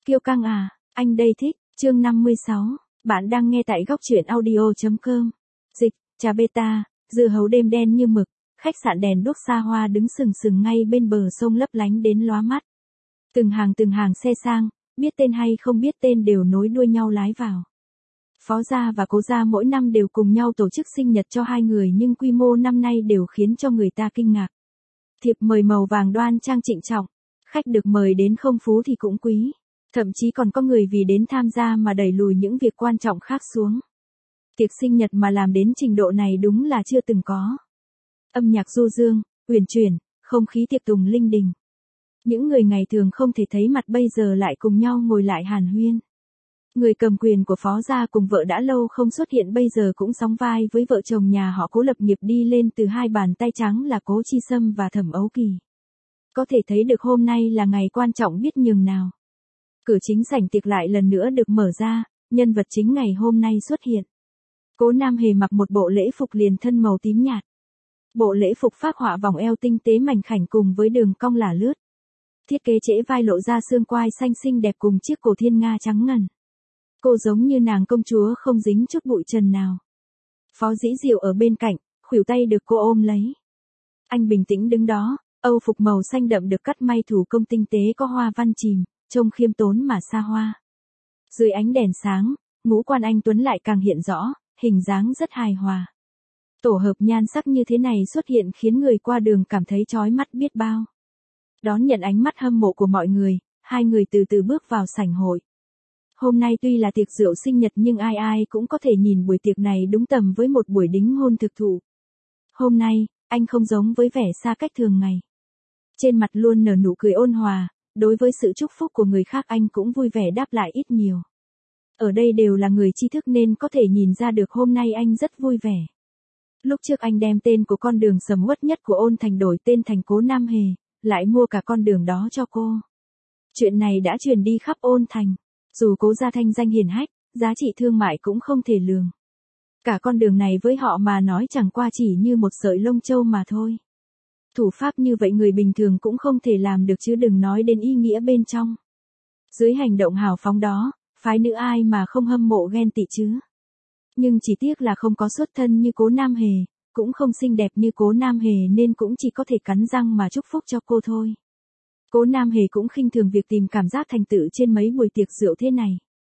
Kiêu căng à, anh đây thích, chương 56, bạn đang nghe tại góc truyện audio.com. Dịch, trà beta, dưa hấu đêm đen như mực, khách sạn đèn đuốc xa hoa đứng sừng sừng ngay bên bờ sông lấp lánh đến lóa mắt. Từng hàng xe sang, biết tên hay không biết tên đều nối đuôi nhau lái vào. Phó gia và cố gia mỗi năm đều cùng nhau tổ chức sinh nhật cho hai người nhưng quy mô năm nay đều khiến cho người ta kinh ngạc. Thiệp mời màu vàng đoan trang trịnh trọng, khách được mời đến không phú thì cũng quý. Thậm chí còn có người vì đến tham gia mà đẩy lùi những việc quan trọng khác xuống. Tiệc sinh nhật mà làm đến trình độ này đúng là chưa từng có. Âm nhạc du dương, uyển chuyển, không khí tiệc tùng linh đình. Những người ngày thường không thể thấy mặt bây giờ lại cùng nhau ngồi lại hàn huyên. Người cầm quyền của Phó gia cùng vợ đã lâu không xuất hiện bây giờ cũng sóng vai với vợ chồng nhà họ Cố lập nghiệp đi lên từ hai bàn tay trắng là Cố Chi Sâm và Thẩm Ấu Kỳ. Có thể thấy được hôm nay là ngày quan trọng biết nhường nào. Cửa chính sảnh tiệc lại lần nữa được mở ra, nhân vật chính ngày hôm nay xuất hiện. Cố Nam Hề mặc một bộ lễ phục liền thân màu tím nhạt. Bộ lễ phục phác họa vòng eo tinh tế mảnh khảnh cùng với đường cong lả lướt. Thiết kế trễ vai lộ ra xương quai xanh xinh đẹp cùng chiếc cổ thiên nga trắng ngần. Cô giống như nàng công chúa không dính chút bụi trần nào. Phó Dĩ Diệu ở bên cạnh, khuỷu tay được cô ôm lấy. Anh bình tĩnh đứng đó, âu phục màu xanh đậm được cắt may thủ công tinh tế có hoa văn chìm, trông khiêm tốn mà xa hoa. Dưới ánh đèn sáng, ngũ quan anh tuấn lại càng hiện rõ, hình dáng rất hài hòa. Tổ hợp nhan sắc như thế này xuất hiện khiến người qua đường cảm thấy chói mắt biết bao. Đón nhận ánh mắt hâm mộ của mọi người, hai người từ từ bước vào sảnh hội. Hôm nay tuy là tiệc rượu sinh nhật nhưng ai ai cũng có thể nhìn buổi tiệc này đúng tầm với một buổi đính hôn thực thụ. Hôm nay, anh không giống với vẻ xa cách thường ngày. Trên mặt luôn nở nụ cười ôn hòa, đối với sự chúc phúc của người khác anh cũng vui vẻ đáp lại ít nhiều. Ở đây đều là người tri thức nên có thể nhìn ra được hôm nay anh rất vui vẻ. Lúc trước anh đem tên của con đường sầm uất nhất của Ôn Thành đổi tên thành Cố Nam Hề, lại mua cả con đường đó cho cô. Chuyện này đã truyền đi khắp Ôn Thành. Dù Cố gia thanh danh hiển hách, giá trị thương mại cũng không thể lường. Cả con đường này với họ mà nói chẳng qua chỉ như một sợi lông châu mà thôi. Thủ pháp như vậy người bình thường cũng không thể làm được chứ đừng nói đến ý nghĩa bên trong. Dưới hành động hào phóng đó, phái nữ ai mà không hâm mộ ghen tị chứ. Nhưng chỉ tiếc là không có xuất thân như Cố Nam Hề, cũng không xinh đẹp như Cố Nam Hề nên cũng chỉ có thể cắn răng mà chúc phúc cho cô thôi. Cố Nam Hề cũng khinh thường việc tìm cảm giác thành tựu trên mấy buổi tiệc rượu thế này.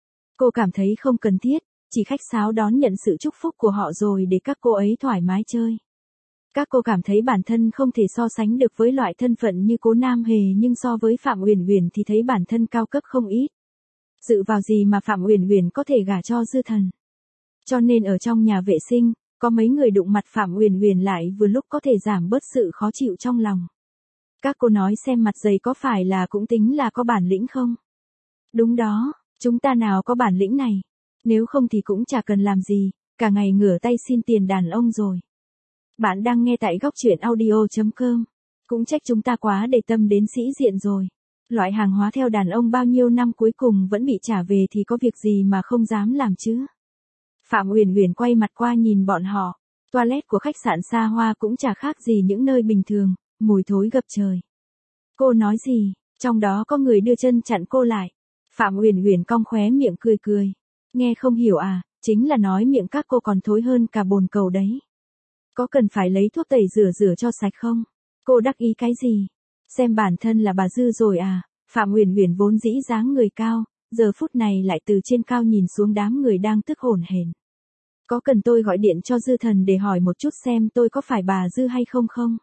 Cô cảm thấy không cần thiết, chỉ khách sáo đón nhận sự chúc phúc của họ rồi để các cô ấy thoải mái chơi. Các cô cảm thấy bản thân không thể so sánh được với loại thân phận như Cố Nam Hề nhưng so với Phạm Uyển Uyển thì thấy bản thân cao cấp không ít. Dựa vào gì mà Phạm Uyển Uyển có thể gả cho Dư Thần. Cho nên ở trong nhà vệ sinh, có mấy người đụng mặt Phạm Uyển Uyển lại vừa lúc có thể giảm bớt sự khó chịu trong lòng. Các cô nói xem mặt dày có phải là cũng tính là có bản lĩnh không? Đúng đó, chúng ta nào có bản lĩnh này. Nếu không thì cũng chả cần làm gì, cả ngày ngửa tay xin tiền đàn ông rồi. Bạn đang nghe tại góc truyện audio.com. Cũng trách chúng ta quá để tâm đến sĩ diện rồi. Loại hàng hóa theo đàn ông bao nhiêu năm cuối cùng vẫn bị trả về thì có việc gì mà không dám làm chứ. Phạm Uyển Uyển quay mặt qua nhìn bọn họ. Toilet của khách sạn xa hoa cũng chả khác gì những nơi bình thường, mùi thối ngập trời. Cô nói gì? Trong đó có người đưa chân chặn cô lại. Phạm Uyển Uyển cong khóe miệng cười cười. Nghe không hiểu à, chính là nói miệng các cô còn thối hơn cả bồn cầu đấy. Có cần phải lấy thuốc tẩy rửa cho sạch không? Cô đắc ý cái gì? Xem bản thân là bà Dư rồi à? Phạm Uyển Uyển vốn dĩ dáng người cao, giờ phút này lại từ trên cao nhìn xuống đám người đang tức hổn hển. Có cần tôi gọi điện cho Dư Thần để hỏi một chút xem tôi có phải bà Dư hay không không?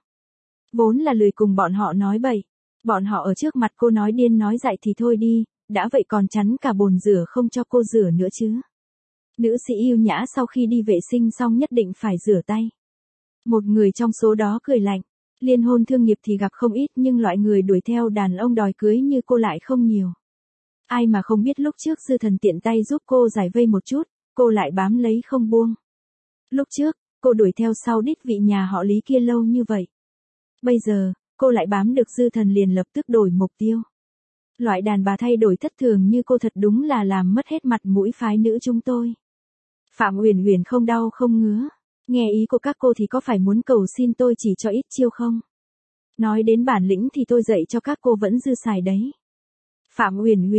Vốn là lười cùng bọn họ nói bậy. Bọn họ ở trước mặt cô nói điên nói dại thì thôi đi, đã vậy còn chắn cả bồn rửa không cho cô rửa nữa chứ. Nữ sĩ yêu nhã sau khi đi vệ sinh xong nhất định phải rửa tay. Một người trong số đó cười lạnh. Liên hôn thương nghiệp thì gặp không ít nhưng loại người đuổi theo đàn ông đòi cưới như cô lại không nhiều. Ai mà không biết lúc trước Dư Thần tiện tay giúp cô giải vây một chút, cô lại bám lấy không buông. Lúc trước, cô đuổi theo sau đít vị nhà họ Lý kia lâu như vậy. Bây giờ, cô lại bám được Dư Thần liền lập tức đổi mục tiêu. Loại đàn bà thay đổi thất thường như cô thật đúng là làm mất hết mặt mũi phái nữ chúng tôi. Phạm Uyển Uyển không đau không ngứa. Nghe ý của các cô thì có phải muốn cầu xin tôi chỉ cho ít chiêu không? Nói đến bản lĩnh thì tôi dạy cho các cô vẫn dư xài đấy. Phạm Uyển Uyển,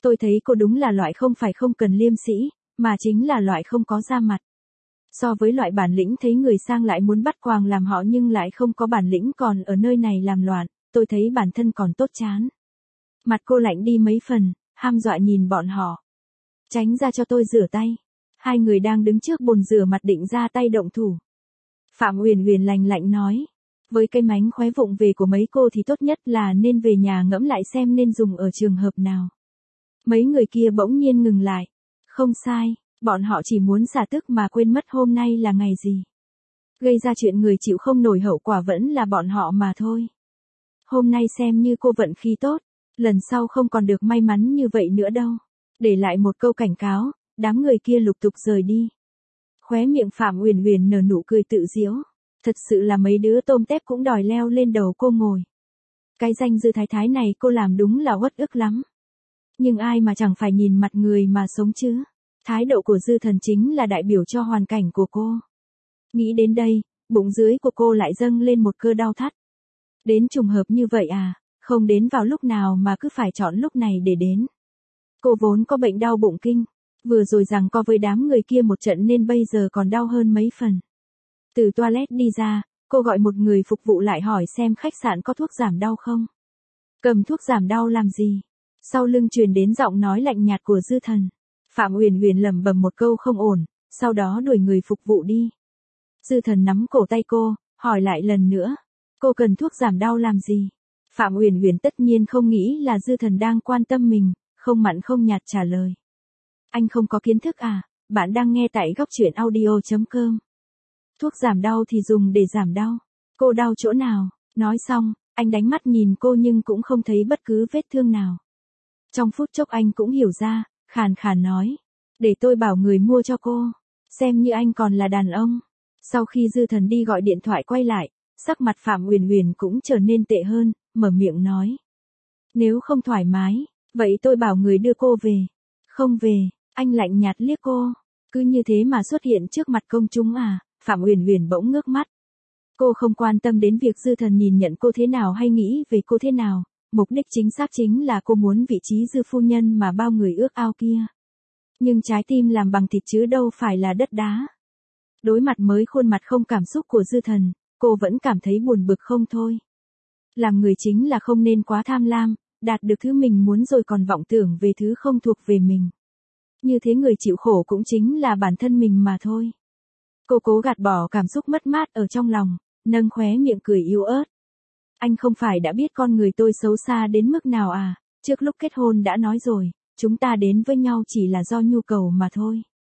Tôi thấy cô đúng là loại không phải không cần liêm sĩ, mà chính là loại không có da mặt. So với loại bản lĩnh thấy người sang lại muốn bắt quàng làm họ nhưng lại không có bản lĩnh còn ở nơi này làm loạn, tôi thấy bản thân còn tốt chán. Mặt cô lạnh đi mấy phần, hăm dọa nhìn bọn họ. Tránh ra cho tôi rửa tay. Hai người đang đứng trước bồn rửa mặt định ra tay động thủ. Phạm Uyển Uyển lạnh lạnh nói. Với cái mánh khóe vụng về của mấy cô thì tốt nhất là nên về nhà ngẫm lại xem nên dùng ở trường hợp nào. Mấy người kia bỗng nhiên ngừng lại. Không sai, bọn họ chỉ muốn xả tức mà quên mất hôm nay là ngày gì. Gây ra chuyện người chịu không nổi hậu quả vẫn là bọn họ mà thôi. Hôm nay xem như cô vận khí tốt, lần sau không còn được may mắn như vậy nữa đâu. Để lại một câu cảnh cáo, đám người kia lục tục rời đi. Khóe miệng Phạm Uyển Uyển nở nụ cười tự giễu. Thật sự là mấy đứa tôm tép cũng đòi leo lên đầu cô ngồi. Cái danh Dư Thái Thái này cô làm đúng là uất ức lắm. Nhưng ai mà chẳng phải nhìn mặt người mà sống chứ. Thái độ của Dư Thần chính là đại biểu cho hoàn cảnh của cô. Nghĩ đến đây, bụng dưới của cô lại dâng lên một cơn đau thắt. Đến trùng hợp như vậy à, không đến vào lúc nào mà cứ phải chọn lúc này để đến. Cô vốn có bệnh đau bụng kinh, vừa rồi giằng co với đám người kia một trận nên bây giờ còn đau hơn mấy phần. Từ toilet đi ra, cô gọi một người phục vụ lại hỏi xem khách sạn có thuốc giảm đau không. Cầm thuốc giảm đau làm gì? Sau lưng truyền đến giọng nói lạnh nhạt của Dư Thần. Phạm Uyển Uyển lẩm bẩm một câu không ổn, sau đó đuổi người phục vụ đi. Dư Thần nắm cổ tay cô, hỏi lại lần nữa. Cô cần thuốc giảm đau làm gì? Phạm Uyển Uyển tất nhiên không nghĩ là Dư Thần đang quan tâm mình, không mặn không nhạt trả lời. Anh không có kiến thức à, bạn đang nghe tại góc truyện audio.com. Thuốc giảm đau thì dùng để giảm đau. Cô đau chỗ nào? Nói xong, anh đánh mắt nhìn cô nhưng cũng không thấy bất cứ vết thương nào. Trong phút chốc anh cũng hiểu ra, khàn khàn nói. Để tôi bảo người mua cho cô. Xem như anh còn là đàn ông. Sau khi Dư Thần đi gọi điện thoại quay lại, sắc mặt Phạm Uyển Uyển cũng trở nên tệ hơn, mở miệng nói. Nếu không thoải mái, vậy tôi bảo người đưa cô về. Không về, anh lạnh nhạt liếc cô. Cứ như thế mà xuất hiện trước mặt công chúng à? Phạm Uyển Uyển bỗng ngước mắt. Cô không quan tâm đến việc Dư Thần nhìn nhận cô thế nào hay nghĩ về cô thế nào, mục đích chính xác chính là cô muốn vị trí Dư phu nhân mà bao người ước ao kia. Nhưng trái tim làm bằng thịt chứ đâu phải là đất đá. Đối mặt mới khuôn mặt không cảm xúc của Dư Thần, cô vẫn cảm thấy buồn bực không thôi. Làm người chính là không nên quá tham lam, đạt được thứ mình muốn rồi còn vọng tưởng về thứ không thuộc về mình. Như thế người chịu khổ cũng chính là bản thân mình mà thôi. Cô cố gạt bỏ cảm xúc mất mát ở trong lòng, nâng khóe miệng cười yếu ớt. Anh không phải đã biết con người tôi xấu xa đến mức nào à, trước lúc kết hôn đã nói rồi, chúng ta đến với nhau chỉ là do nhu cầu mà thôi.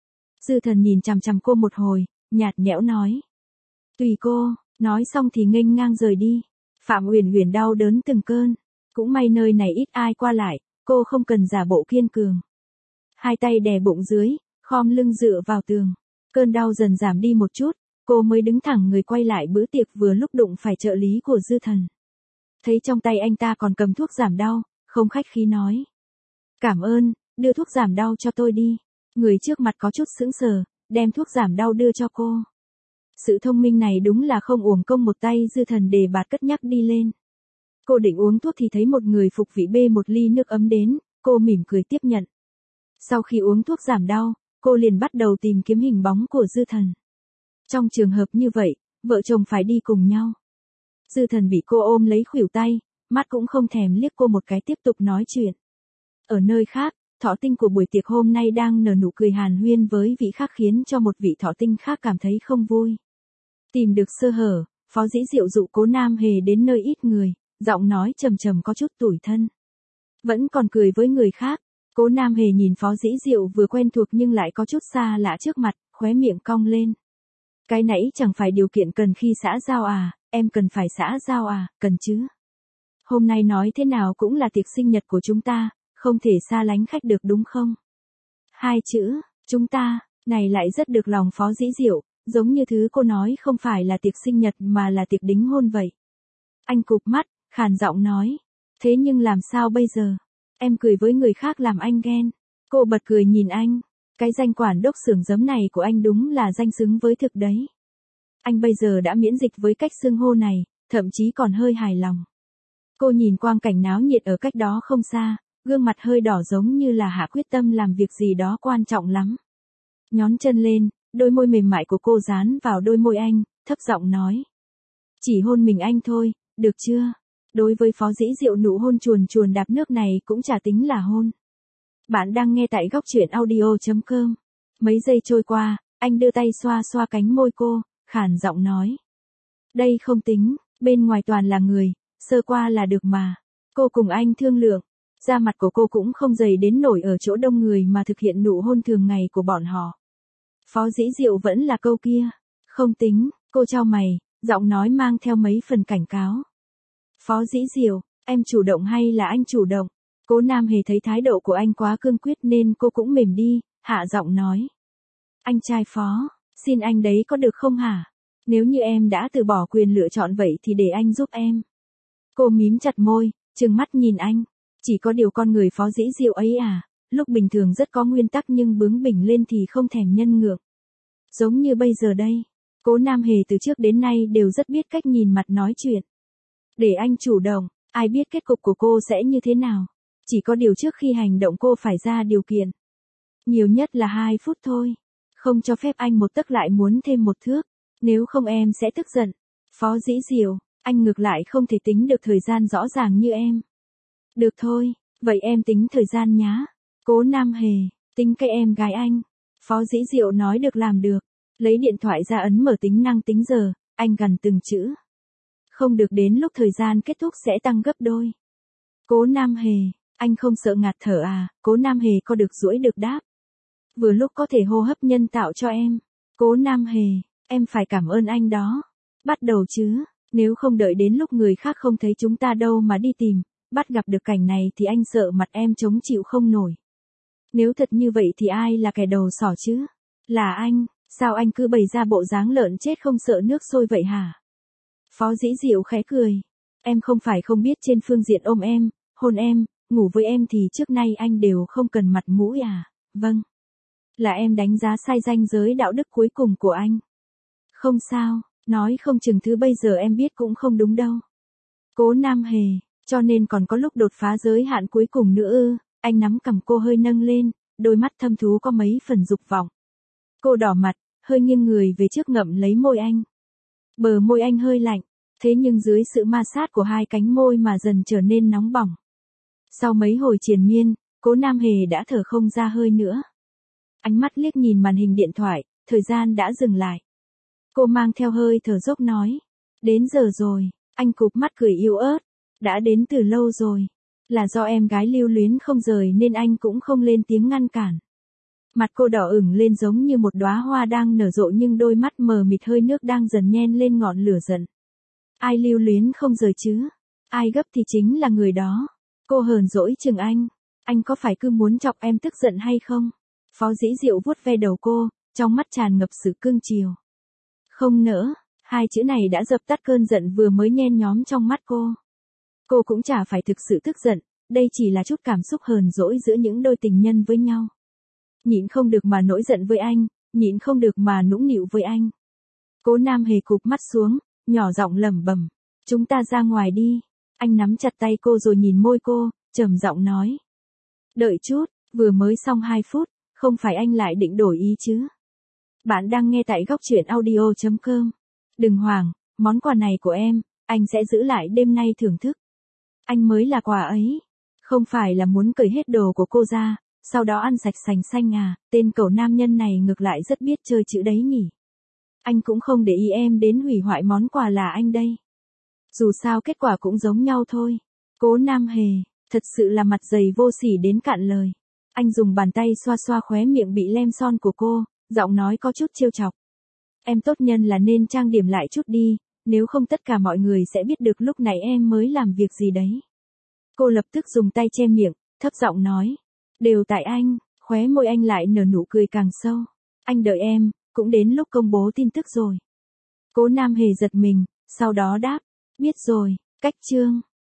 Dư Thần nhìn chằm chằm cô một hồi, nhạt nhẽo nói. Tùy cô, nói xong thì nghênh ngang rời đi. Phạm Uyển Uyển đau đớn từng cơn, cũng may nơi này ít ai qua lại, cô không cần giả bộ kiên cường. Hai tay đè bụng dưới, khom lưng dựa vào tường. Cơn đau dần giảm đi một chút, cô mới đứng thẳng người quay lại bữa tiệc vừa lúc đụng phải trợ lý của Dư Thần. Thấy trong tay anh ta còn cầm thuốc giảm đau, không khách khí nói. Cảm ơn, đưa thuốc giảm đau cho tôi đi. Người trước mặt có chút sững sờ, đem thuốc giảm đau đưa cho cô. Sự thông minh này đúng là không uổng công một tay Dư Thần đề bạt cất nhắc đi lên. Cô định uống thuốc thì thấy một người phục vị bê một ly nước ấm đến, cô mỉm cười tiếp nhận. Sau khi uống thuốc giảm đau, cô liền bắt đầu tìm kiếm hình bóng của Dư Thần. Trong trường hợp như vậy, vợ chồng phải đi cùng nhau. Dư Thần bị cô ôm lấy khuỷu tay, mắt cũng không thèm liếc cô một cái tiếp tục nói chuyện. Ở nơi khác, thọ tinh của buổi tiệc hôm nay đang nở nụ cười hàn huyên với vị khác khiến cho một vị thọ tinh khác cảm thấy không vui. Tìm được sơ hở, Phó Dĩ Diệu dụ Cố Nam Hề đến nơi ít người, giọng nói trầm trầm có chút tủi thân. Vẫn còn cười với người khác. Cố Nam Hề nhìn Phó Dĩ Diệu vừa quen thuộc nhưng lại có chút xa lạ trước mặt, khóe miệng cong lên. Cái nãy chẳng phải điều kiện cần khi xã giao à, em cần phải xã giao à, cần chứ. Hôm nay nói thế nào cũng là tiệc sinh nhật của chúng ta, không thể xa lánh khách được đúng không? Hai chữ, chúng ta, này lại rất được lòng Phó Dĩ Diệu, giống như thứ cô nói không phải là tiệc sinh nhật mà là tiệc đính hôn vậy. Anh cụp mắt, khàn giọng nói. Thế nhưng làm sao bây giờ? Em cười với người khác làm anh ghen. Cô bật cười nhìn anh. Cái danh quản đốc xưởng giấm này của anh đúng là danh xứng với thực đấy. Anh bây giờ đã miễn dịch với cách xưng hô này, thậm chí còn hơi hài lòng. Cô nhìn quang cảnh náo nhiệt ở cách đó không xa, gương mặt hơi đỏ giống như là hạ quyết tâm làm việc gì đó quan trọng lắm. Nhón chân lên, đôi môi mềm mại của cô dán vào đôi môi anh, thấp giọng nói. Chỉ hôn mình anh thôi, được chưa? Đối với Phó Dĩ Diệu nụ hôn chuồn chuồn đạp nước này cũng chả tính là hôn. Bạn đang nghe tại góc truyện audio.com. Mấy giây trôi qua, anh đưa tay xoa xoa cánh môi cô, khàn giọng nói. Đây không tính, bên ngoài toàn là người, sơ qua là được mà. Cô cùng anh thương lượng, da mặt của cô cũng không dày đến nổi ở chỗ đông người mà thực hiện nụ hôn thường ngày của bọn họ. Phó Dĩ Diệu vẫn là câu kia, không tính, cô chau mày, giọng nói mang theo mấy phần cảnh cáo. Phó Dĩ Diệu, em chủ động hay là anh chủ động? Cố Nam Hề thấy thái độ của anh quá cương quyết nên cô cũng mềm đi, hạ giọng nói. Anh trai Phó, xin anh đấy có được không hả? Nếu như em đã từ bỏ quyền lựa chọn vậy thì để anh giúp em. Cô mím chặt môi, trừng mắt nhìn anh. Chỉ có điều con người Phó Dĩ Diệu ấy à, lúc bình thường rất có nguyên tắc nhưng bướng bỉnh lên thì không thèm nhân nhượng. Giống như bây giờ đây, Cố Nam Hề từ trước đến nay đều rất biết cách nhìn mặt nói chuyện. Để anh chủ động, ai biết kết cục của cô sẽ như thế nào. Chỉ có điều trước khi hành động cô phải ra điều kiện. Nhiều nhất là 2 phút thôi. Không cho phép anh một tấc lại muốn thêm một thước. Nếu không em sẽ tức giận. Phó Dĩ Diệu, anh ngược lại không thể tính được thời gian rõ ràng như em. Được thôi, vậy em tính thời gian nhá. Cố Nam Hề, tính cái em gái anh. Phó Dĩ Diệu nói được làm được. Lấy điện thoại ra ấn mở tính năng tính giờ, anh gằn từng chữ. Không được đến lúc thời gian kết thúc sẽ tăng gấp đôi. Cố Nam Hề, anh không sợ ngạt thở à? Cố Nam Hề có được duỗi được đáp. Vừa lúc có thể hô hấp nhân tạo cho em. Cố Nam Hề, em phải cảm ơn anh đó. Bắt đầu chứ, nếu không đợi đến lúc người khác không thấy chúng ta đâu mà đi tìm, bắt gặp được cảnh này thì anh sợ mặt em chống chịu không nổi. Nếu thật như vậy thì ai là kẻ đầu sỏ chứ? Là anh, sao anh cứ bày ra bộ dáng lợn chết không sợ nước sôi vậy hả? Phó Dĩ Diệu khẽ cười. Em không phải không biết trên phương diện ôm em, hôn em, ngủ với em thì trước nay anh đều không cần mặt mũi à? Vâng. Là em đánh giá sai ranh giới đạo đức cuối cùng của anh. Không sao, nói không chừng thứ bây giờ em biết cũng không đúng đâu. Cố Nam Hề, cho nên còn có lúc đột phá giới hạn cuối cùng nữa ư? Anh nắm cằm cô hơi nâng lên, đôi mắt thâm thú có mấy phần dục vọng. Cô đỏ mặt, hơi nghiêng người về trước ngậm lấy môi anh. Bờ môi anh hơi lạnh, thế nhưng dưới sự ma sát của hai cánh môi mà dần trở nên nóng bỏng. Sau mấy hồi triền miên, Cố Nam Hề đã thở không ra hơi nữa. Ánh mắt liếc nhìn màn hình điện thoại, thời gian đã dừng lại. Cô mang theo hơi thở dốc nói. Đến giờ rồi, anh cụp mắt cười yếu ớt. Đã đến từ lâu rồi. Là do em gái lưu luyến không rời nên anh cũng không lên tiếng ngăn cản. Mặt cô đỏ ửng lên giống như một đóa hoa đang nở rộ nhưng đôi mắt mờ mịt hơi nước đang dần nhen lên ngọn lửa giận. Ai lưu luyến không rời chứ? Ai gấp thì chính là người đó. Cô hờn dỗi chừng anh có phải cứ muốn chọc em tức giận hay không? Phó Dĩ Diệu vuốt ve đầu cô, trong mắt tràn ngập sự cưng chiều. Không nỡ, hai chữ này đã dập tắt cơn giận vừa mới nhen nhóm trong mắt cô. Cô cũng chả phải thực sự tức giận, đây chỉ là chút cảm xúc hờn dỗi giữa những đôi tình nhân với nhau. Nhịn không được mà nổi giận với anh, nhịn không được mà nũng nịu với anh. Cố Nam Hề cụp mắt xuống, nhỏ giọng lẩm bẩm, chúng ta ra ngoài đi. Anh nắm chặt tay cô rồi nhìn môi cô, trầm giọng nói. Đợi chút, vừa mới xong 2 phút, không phải anh lại định đổi ý chứ? Bạn đang nghe tại góc truyện audio.com. Đừng hoảng, món quà này của em, anh sẽ giữ lại đêm nay thưởng thức. Anh mới là quà ấy. Không phải là muốn cởi hết đồ của cô ra, sau đó ăn sạch sành xanh à, tên cẩu nam nhân này ngược lại rất biết chơi chữ đấy nhỉ. Anh cũng không để ý em đến hủy hoại món quà là anh đây. Dù sao kết quả cũng giống nhau thôi. Cố Nam Hề, thật sự là mặt dày vô sỉ đến cạn lời. Anh dùng bàn tay xoa xoa khóe miệng bị lem son của cô, giọng nói có chút trêu chọc. Em tốt nhân là nên trang điểm lại chút đi, nếu không tất cả mọi người sẽ biết được lúc này em mới làm việc gì đấy. Cô lập tức dùng tay che miệng, thấp giọng nói. Đều tại anh, khóe môi anh lại nở nụ cười càng sâu. Anh đợi em, cũng đến lúc công bố tin tức rồi. Cố Nam Hề giật mình, sau đó đáp. Biết rồi, cách chương.